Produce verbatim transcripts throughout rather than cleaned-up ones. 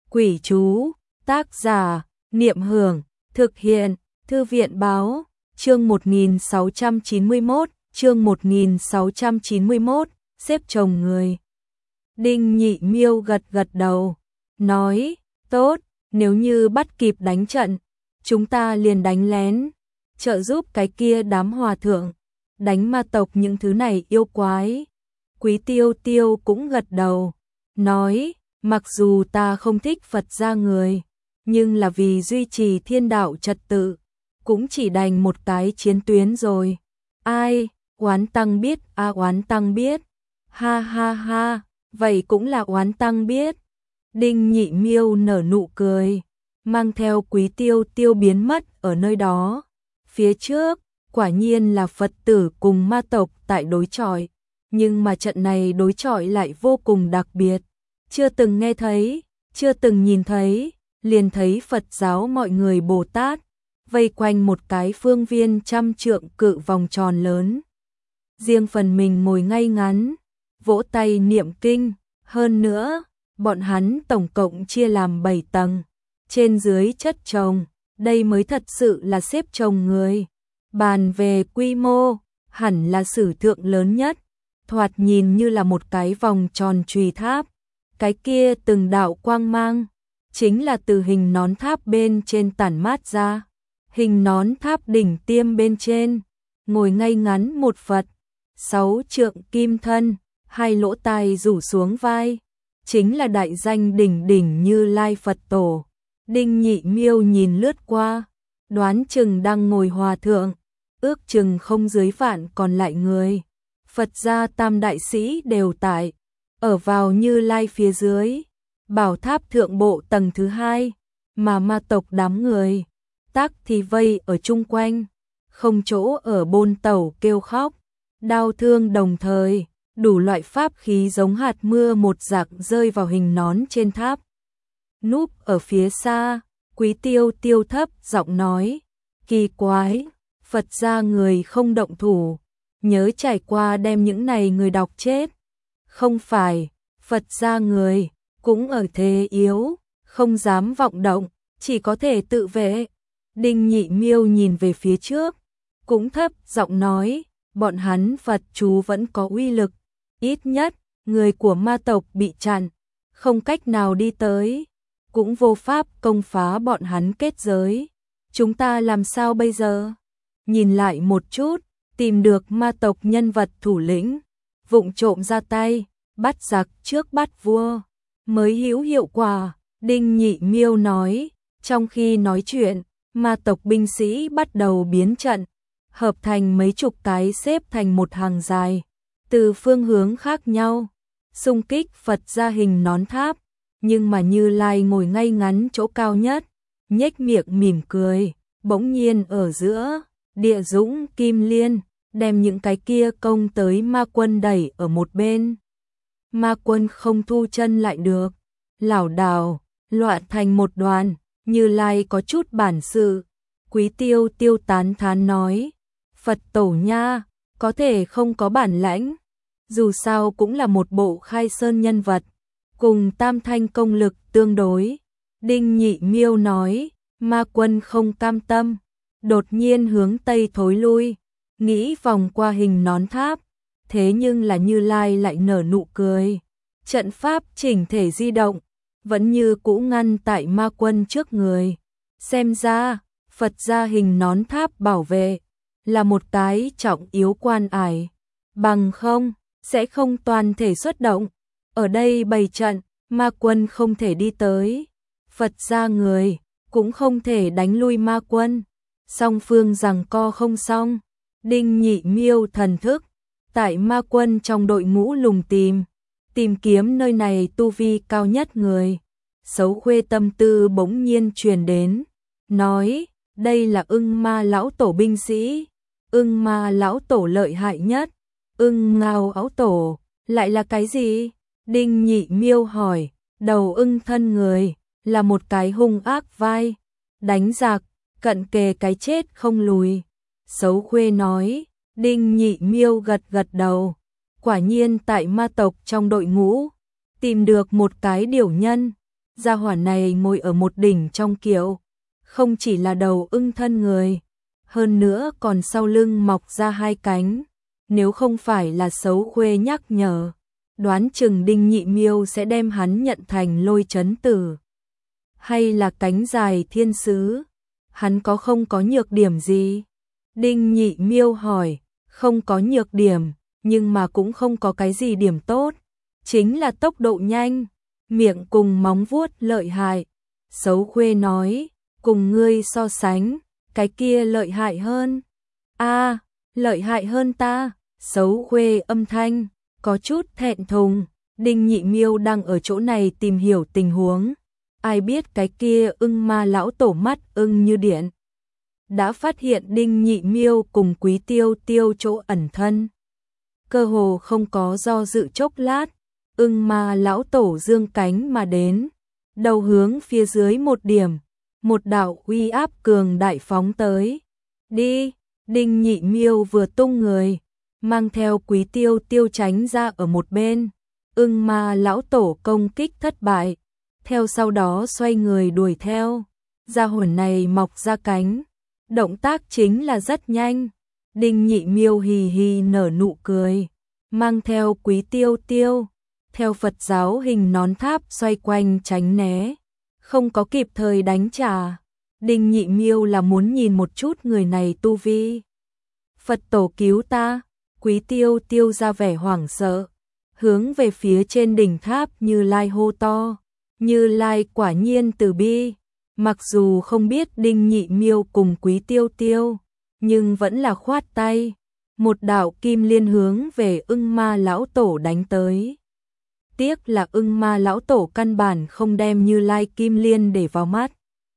Quỷ chú, tác giả, Niệm Hưởng, thực hiện, Thư viện báo, chương một nghìn sáu trăm chín mươi mốt, chương một nghìn sáu trăm chín mươi mốt, xếp chồng người. Đinh Nhị Miêu gật gật đầu, nói, tốt, nếu như bắt kịp đánh trận, chúng ta liền đánh lén, trợ giúp cái kia đám hòa thượng, đánh ma tộc những thứ này yêu quái. Quý Tiêu Tiêu cũng gật đầu, nói, mặc dù ta không thích Phật gia người, nhưng là vì duy trì thiên đạo trật tự, cũng chỉ đành một cái chiến tuyến rồi. Ai, Oán Tăng biết, a à, Oán Tăng biết, ha ha ha, vậy cũng là Oán Tăng biết. Đinh Nhị Miêu nở nụ cười, mang theo Quý Tiêu Tiêu biến mất ở nơi đó. Phía trước, quả nhiên là Phật tử cùng ma tộc tại đối chọi, nhưng mà trận này đối chọi lại vô cùng đặc biệt. Chưa từng nghe thấy, chưa từng nhìn thấy, liền thấy Phật giáo mọi người Bồ Tát, vây quanh một cái phương viên trăm trượng cự vòng tròn lớn. Riêng phần mình ngồi ngay ngắn, vỗ tay niệm kinh, hơn nữa, bọn hắn tổng cộng chia làm bảy tầng, trên dưới chất chồng, đây mới thật sự là xếp chồng người. Bàn về quy mô, hẳn là sử thượng lớn nhất, thoạt nhìn như là một cái vòng tròn chùy tháp. Cái kia từng đạo quang mang, chính là từ hình nón tháp bên trên tản mát ra. Hình nón tháp đỉnh tiêm bên trên, ngồi ngay ngắn một Phật, sáu trượng kim thân, hai lỗ tai rủ xuống vai, chính là đại danh đỉnh đỉnh Như Lai Phật Tổ. Đinh Nhị Miêu nhìn lướt qua, đoán chừng đang ngồi hòa thượng, ước chừng không dưới vạn còn lại người. Phật gia tam đại sĩ đều tại, ở vào Như Lai phía dưới, bảo tháp thượng bộ tầng thứ hai, mà ma tộc đám người, tác thì vây ở chung quanh, không chỗ ở bôn tẩu kêu khóc, đau thương đồng thời, đủ loại pháp khí giống hạt mưa một giặc rơi vào hình nón trên tháp. Núp ở phía xa, Quý Tiêu Tiêu thấp giọng nói, kỳ quái, Phật gia người không động thủ, nhớ trải qua đem những này người đọc chết. Không phải, Phật gia người, cũng ở thế yếu, không dám vọng động, chỉ có thể tự vệ. Đinh Nhị Miêu nhìn về phía trước, cũng thấp giọng nói, bọn hắn Phật chú vẫn có uy lực, ít nhất, người của ma tộc bị chặn, không cách nào đi tới, cũng vô pháp công phá bọn hắn kết giới. Chúng ta làm sao bây giờ? Nhìn lại một chút, tìm được ma tộc nhân vật thủ lĩnh, vụng trộm ra tay, bắt giặc trước bắt vua, mới hữu hiệu quả. Đinh Nhị Miêu nói, trong khi nói chuyện, ma tộc binh sĩ bắt đầu biến trận, hợp thành mấy chục cái xếp thành một hàng dài, từ phương hướng khác nhau, xung kích Phật gia hình nón tháp, nhưng mà Như Lai ngồi ngay ngắn chỗ cao nhất, nhếch miệng mỉm cười, bỗng nhiên ở giữa, Địa Dũng Kim Liên, đem những cái kia công tới ma quân đẩy ở một bên. Ma quân không thu chân lại được, lảo đảo, loạn thành một đoàn. Như Lai có chút bản sự. Quý Tiêu Tiêu tán thán nói, Phật tổ nha, có thể không có bản lãnh, dù sao cũng là một bộ khai sơn nhân vật, cùng tam thanh công lực tương đối. Đinh Nhị Miêu nói, ma quân không cam tâm, đột nhiên hướng tây thối lui, nghĩ vòng qua hình nón tháp, thế nhưng là Như Lai lại nở nụ cười, trận pháp chỉnh thể di động, vẫn như cũ ngăn tại ma quân trước người. Xem ra, Phật gia hình nón tháp bảo vệ, là một cái trọng yếu quan ải, bằng không, sẽ không toàn thể xuất động. Ở đây bày trận, ma quân không thể đi tới, Phật gia người, cũng không thể đánh lui ma quân, song phương giằng co không xong. Đinh Nhị Miêu thần thức, tại ma quân trong đội ngũ lùng tìm, tìm kiếm nơi này tu vi cao nhất người. Xấu Khuê tâm tư bỗng nhiên truyền đến, nói, đây là Ưng Ma lão tổ binh sĩ, Ưng Ma lão tổ lợi hại nhất, Ưng Ngao áo tổ, lại là cái gì? Đinh Nhị Miêu hỏi, đầu ưng thân người, là một cái hung ác vai, đánh giặc, cận kề cái chết không lùi. Xấu Khuê nói, Đinh Nhị Miêu gật gật đầu, quả nhiên tại ma tộc trong đội ngũ, tìm được một cái điều nhân, Gia hỏa này ngồi ở một đỉnh trong kiệu, không chỉ là đầu ưng thân người, hơn nữa còn sau lưng mọc ra hai cánh, nếu không phải là Xấu Khuê nhắc nhở, đoán chừng Đinh Nhị Miêu sẽ đem hắn nhận thành Lôi Chấn Tử. Hay là cánh dài thiên sứ, hắn có không có nhược điểm gì? Đinh Nhị Miêu hỏi, không có nhược điểm, nhưng mà cũng không có cái gì điểm tốt, chính là tốc độ nhanh, miệng cùng móng vuốt lợi hại. Xấu Khuê nói, cùng ngươi so sánh, cái kia lợi hại hơn. A, lợi hại hơn ta. Xấu Khuê âm thanh có chút thẹn thùng, Đinh Nhị Miêu đang ở chỗ này tìm hiểu tình huống, ai biết cái kia ưng ma lão tổ mắt ưng như điện, đã phát hiện Đinh Nhị Miêu cùng Quý Tiêu Tiêu chỗ ẩn thân. Cơ hồ không có do dự chốc lát, ưng ma lão tổ dương cánh mà đến, đầu hướng phía dưới một điểm, một đạo uy áp cường đại phóng tới. Đi, Đinh Nhị Miêu vừa tung người, mang theo Quý Tiêu Tiêu tránh ra ở một bên, ưng ma lão tổ công kích thất bại, theo sau đó xoay người đuổi theo, gia hỏa này mọc ra cánh, động tác chính là rất nhanh. Đinh Nhị Miêu hì hì nở nụ cười, mang theo Quý Tiêu Tiêu, theo Phật giáo hình nón tháp xoay quanh tránh né, không có kịp thời đánh trả. Đinh Nhị Miêu là muốn nhìn một chút người này tu vi. Phật tổ cứu ta. Quý Tiêu Tiêu ra vẻ hoảng sợ, hướng về phía trên đỉnh tháp Như Lai hô to. Như Lai quả nhiên từ bi, mặc dù không biết Đinh Nhị Miêu cùng Quý Tiêu Tiêu, nhưng vẫn là khoát tay, một đạo kim liên hướng về ưng ma lão tổ đánh tới. Tiếc là ưng ma lão tổ căn bản không đem Như Lai kim liên để vào mắt.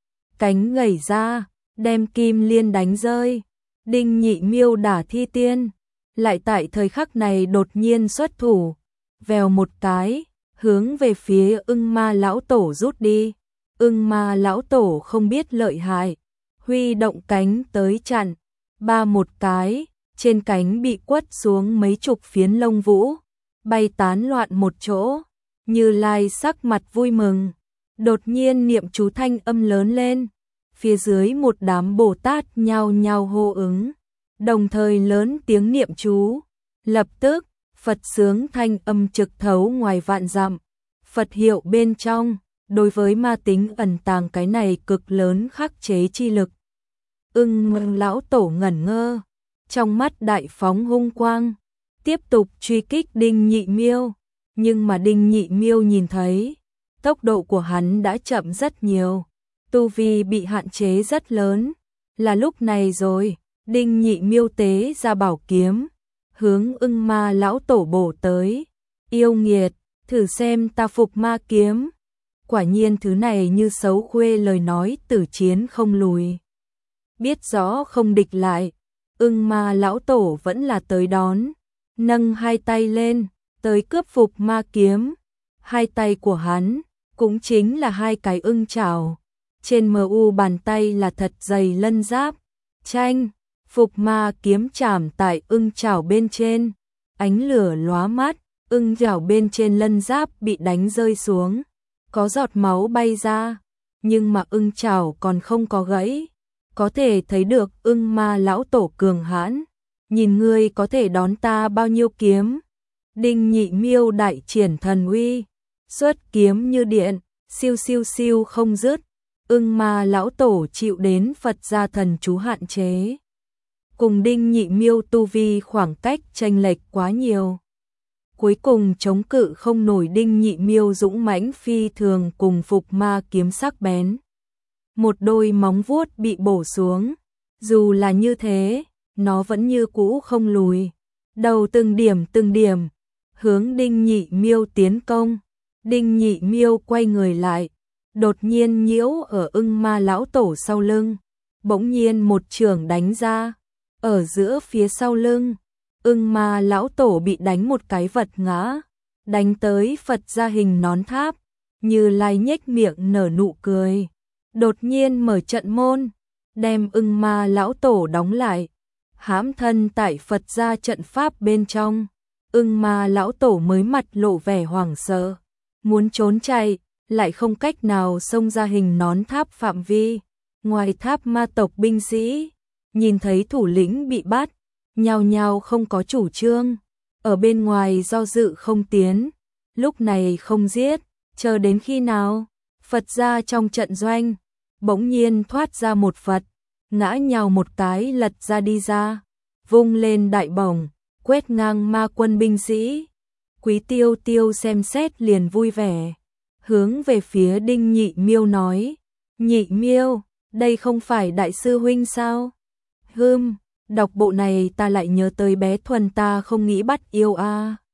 Cánh gầy ra, đem kim liên đánh rơi. Đinh Nhị Miêu đả thi tiên, lại tại thời khắc này đột nhiên xuất thủ, vèo một cái, hướng về phía ưng ma lão tổ rút đi. Ưng ma lão tổ không biết lợi hại, huy động cánh tới chặn, ba một cái, trên cánh bị quất xuống mấy chục phiến lông vũ, bay tán loạn một chỗ. Như Lai sắc mặt vui mừng, đột nhiên niệm chú thanh âm lớn lên, phía dưới một đám Bồ Tát nhao nhao hô ứng, đồng thời lớn tiếng niệm chú. Lập tức, Phật sướng thanh âm trực thấu ngoài vạn dặm, Phật hiệu bên trong, đối với ma tính ẩn tàng cái này cực lớn khắc chế chi lực. Ưng lão tổ ngẩn ngơ, trong mắt đại phóng hung quang, tiếp tục truy kích Đinh Nhị Miêu, nhưng mà Đinh Nhị Miêu nhìn thấy, tốc độ của hắn đã chậm rất nhiều, tu vi bị hạn chế rất lớn, là lúc này rồi. Đinh Nhị Miêu tế ra bảo kiếm, hướng ưng ma lão tổ bổ tới. Yêu nghiệt, thử xem ta phục ma kiếm. Quả nhiên thứ này như Xấu Khuê lời nói, tử chiến không lùi. Biết rõ không địch lại, ưng ma lão tổ vẫn là tới đón, nâng hai tay lên, tới cướp phục ma kiếm. Hai tay của hắn, cũng chính là hai cái ưng chảo, trên mờ u bàn tay là thật dày lân giáp. Chanh, phục ma kiếm chạm tại ưng chảo bên trên, ánh lửa lóa mắt, ưng chảo bên trên lân giáp bị đánh rơi xuống, có giọt máu bay ra, nhưng mà ưng chảo còn không có gãy, có thể thấy được ưng ma lão tổ cường hãn. Nhìn ngươi có thể đón ta bao nhiêu kiếm. Đinh Nhị Miêu đại triển thần uy, xuất kiếm như điện, siêu siêu siêu không dứt. Ưng ma lão tổ chịu đến Phật gia thần chú hạn chế, cùng Đinh Nhị Miêu tu vi khoảng cách chênh lệch quá nhiều, cuối cùng chống cự không nổi Đinh Nhị Miêu dũng mãnh phi thường cùng phục ma kiếm sắc bén. Một đôi móng vuốt bị bổ xuống, dù là như thế, nó vẫn như cũ không lùi, đầu từng điểm từng điểm hướng Đinh Nhị Miêu tiến công. Đinh Nhị Miêu quay người lại, đột nhiên nhiễu ở ưng ma lão tổ sau lưng, bỗng nhiên một chưởng đánh ra, ở giữa phía sau lưng, ưng ma lão tổ bị đánh một cái vật ngã, đánh tới Phật gia hình nón tháp. Như Lai nhếch miệng nở nụ cười, đột nhiên mở trận môn, đem ưng ma lão tổ đóng lại, hãm thân tại Phật gia trận pháp bên trong. Ưng ma lão tổ mới mặt lộ vẻ hoảng sợ, muốn trốn chạy, lại không cách nào xông ra hình nón tháp phạm vi. Ngoài tháp ma tộc binh sĩ, nhìn thấy thủ lĩnh bị bắt, nhao nhao không có chủ trương, ở bên ngoài do dự không tiến, lúc này không giết, chờ đến khi nào? Phật ra trong trận doanh, bỗng nhiên thoát ra một Phật, ngã nhào một cái lật ra đi ra, vung lên đại bổng, quét ngang ma quân binh sĩ. Quý Tiêu Tiêu xem xét liền vui vẻ, hướng về phía Đinh Nhị Miêu nói, Nhị Miêu, đây không phải đại sư huynh sao? Hừm, đọc bộ này ta lại nhớ tới bé Thuần ta không nghĩ bắt yêu a. À.